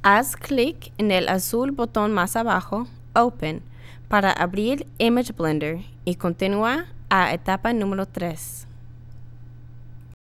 Haz clic en el azul botón más abajo, Open, para abrir Image Blender y continúa a etapa número 3.